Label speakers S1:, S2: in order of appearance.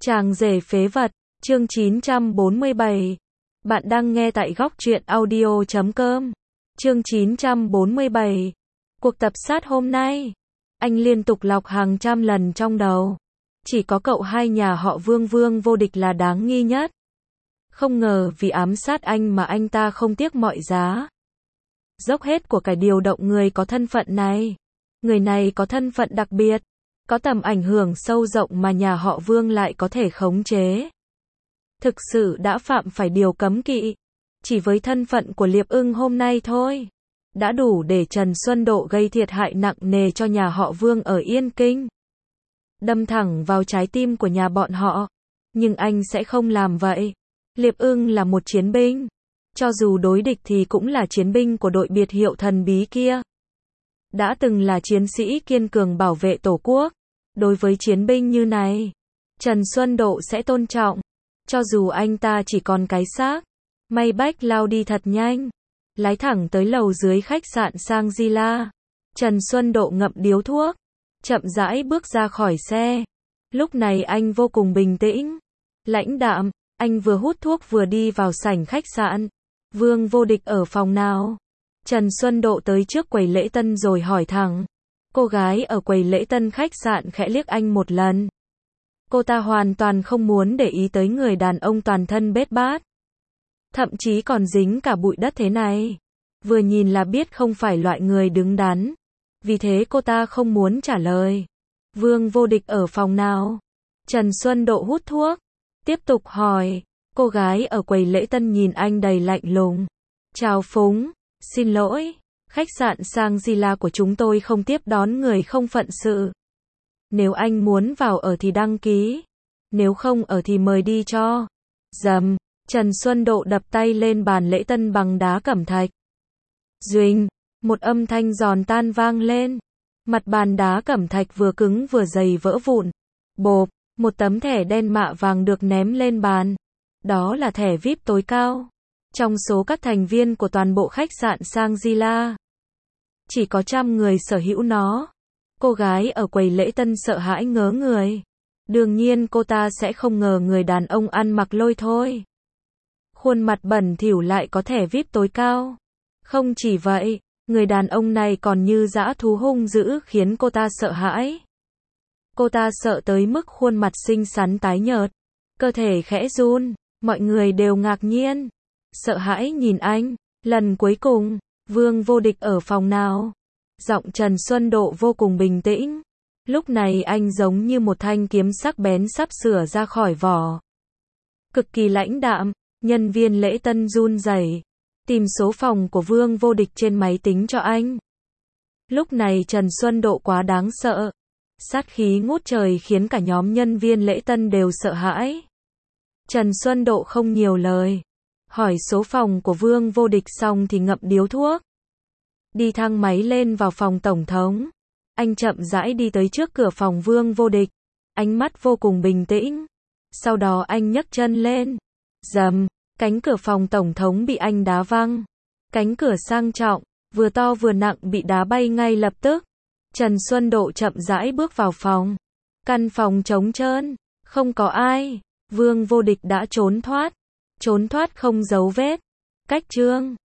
S1: Chàng rể phế vật, chương 947. Bạn đang nghe tại góc truyện audio.com. Chương 947. Cuộc tập sát hôm nay. Anh liên tục lọc hàng trăm lần trong đầu. Chỉ có cậu hai nhà họ Vương Vương Vô Địch là đáng nghi nhất. Không ngờ vì ám sát anh mà anh ta không tiếc mọi giá. Dốc hết của cải điều động người có thân phận này. Người này có thân phận đặc biệt. Có tầm ảnh hưởng sâu rộng mà nhà họ Vương lại có thể khống chế. Thực sự đã phạm phải điều cấm kỵ. Chỉ với thân phận của Liệp Ưng hôm nay thôi, đã đủ để Trần Xuân Độ gây thiệt hại nặng nề cho nhà họ Vương ở Yên Kinh. Đâm thẳng vào trái tim của nhà bọn họ. Nhưng anh sẽ không làm vậy. Liệp Ưng là một chiến binh. Cho dù đối địch thì cũng là chiến binh của đội biệt hiệu thần bí kia. Đã từng là chiến sĩ kiên cường bảo vệ Tổ quốc. Đối với chiến binh như này, Trần Xuân Độ sẽ tôn trọng. Cho dù anh ta chỉ còn cái xác. Maybach lao đi thật nhanh. Lái thẳng tới lầu dưới khách sạn Shangri-La. Trần Xuân Độ ngậm điếu thuốc. Chậm rãi bước ra khỏi xe. Lúc này anh vô cùng bình tĩnh. Lãnh đạm, anh vừa hút thuốc vừa đi vào sảnh khách sạn. Vương Vô Địch ở phòng nào? Trần Xuân Độ tới trước quầy lễ tân rồi hỏi thẳng. Cô gái ở quầy lễ tân khách sạn khẽ liếc anh một lần. Cô ta hoàn toàn không muốn để ý tới người đàn ông toàn thân bết bát. Thậm chí còn dính cả bụi đất thế này. Vừa nhìn là biết không phải loại người đứng đắn. Vì thế cô ta không muốn trả lời. Vương Vô Địch ở phòng nào? Trần Xuân Độ hút thuốc. Tiếp tục hỏi. Cô gái ở quầy lễ tân nhìn anh đầy lạnh lùng. Chào phúng. Xin lỗi. Khách sạn Shangri-La của chúng tôi không tiếp đón người không phận sự. Nếu anh muốn vào ở thì đăng ký. Nếu không ở thì mời đi cho. Dầm. Trần Xuân Độ đập tay lên bàn lễ tân bằng đá cẩm thạch. Duỳnh. Một âm thanh giòn tan vang lên. Mặt bàn đá cẩm thạch vừa cứng vừa dày vỡ vụn. Bộp. Một tấm thẻ đen mạ vàng được ném lên bàn. Đó là thẻ VIP tối cao. Trong số các thành viên của toàn bộ khách sạn Shangri-La, chỉ có 100 người sở hữu nó. Cô gái ở quầy lễ tân sợ hãi ngớ người. Đương nhiên cô ta sẽ không ngờ người đàn ông ăn mặc lôi thôi. Khuôn mặt bẩn thỉu lại có thẻ VIP tối cao. Không chỉ vậy, người đàn ông này còn như dã thú hung dữ khiến cô ta sợ hãi. Cô ta sợ tới mức khuôn mặt xinh xắn tái nhợt. Cơ thể khẽ run. Mọi người đều ngạc nhiên. Sợ hãi nhìn anh. Lần cuối cùng, Vương Vô Địch ở phòng nào? Giọng Trần Xuân Độ vô cùng bình tĩnh. Lúc này anh giống như một thanh kiếm sắc bén sắp sửa ra khỏi vỏ. Cực kỳ lãnh đạm, nhân viên lễ tân run rẩy, tìm số phòng của Vương Vô Địch trên máy tính cho anh. Lúc này Trần Xuân Độ quá đáng sợ. Sát khí ngút trời khiến cả nhóm nhân viên lễ tân đều sợ hãi. Trần Xuân Độ không nhiều lời. Hỏi số phòng của Vương Vô Địch xong thì ngậm điếu thuốc. Đi thang máy lên vào phòng tổng thống. Anh chậm rãi đi tới trước cửa phòng Vương Vô Địch. Ánh mắt vô cùng bình tĩnh. Sau đó anh nhấc chân lên. Dầm, cánh cửa phòng tổng thống bị anh đá văng. Cánh cửa sang trọng, vừa to vừa nặng bị đá bay ngay lập tức. Trần Xuân Độ chậm rãi bước vào phòng. Căn phòng trống trơn, không có ai. Vương Vô Địch đã trốn thoát. Trốn thoát không dấu vết. Cách chương